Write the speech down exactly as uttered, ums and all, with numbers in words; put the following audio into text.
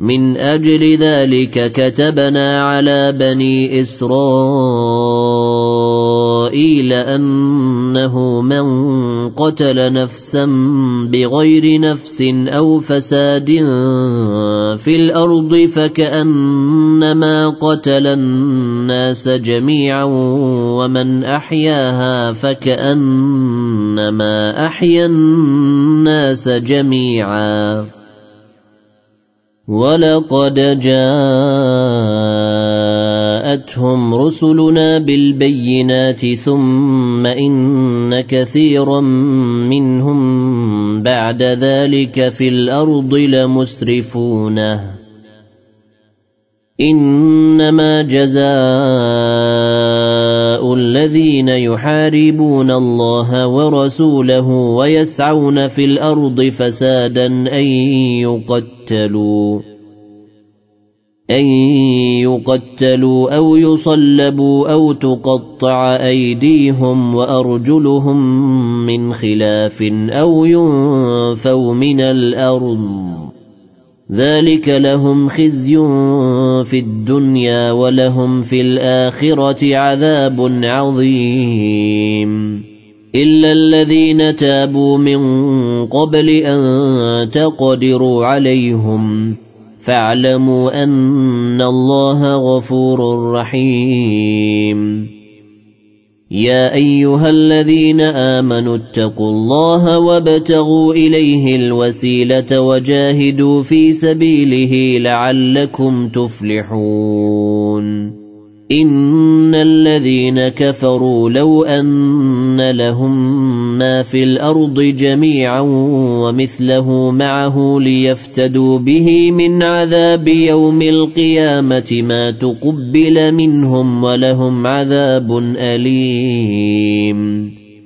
من أجل ذلك كتبنا على بني إسرائيل أنه من قتل نفسا بغير نفس أو فساد في الأرض فكأنما قتل الناس جميعا ومن أحياها فكأنما أحيا الناس جميعا ولقد جاءتهم رسلنا بالبينات ثم إن كثيرا منهم بعد ذلك في الأرض لمسرفون إنما جزاء الذين يحاربون الله ورسوله ويسعون في الأرض فسادا أن يقتلوا أن يقتلوا أو يصلبوا أو تقطع أيديهم وأرجلهم من خلاف أو ينفوا من الأرض ذلك لهم خزي في الدنيا ولهم في الآخرة عذاب عظيم إلا الذين تابوا من قبل أن تقدروا عليهم فاعلموا أن الله غفور رحيم يا أيها الذين آمنوا اتقوا الله وابتغوا إليه الوسيلة وجاهدوا في سبيله لعلكم تفلحون إن الذين كفروا لو أن لهم ما في الأرض جميعا ومثله معه ليفتدوا به من عذاب يوم القيامة ما تقبل منهم ولهم عذاب أليم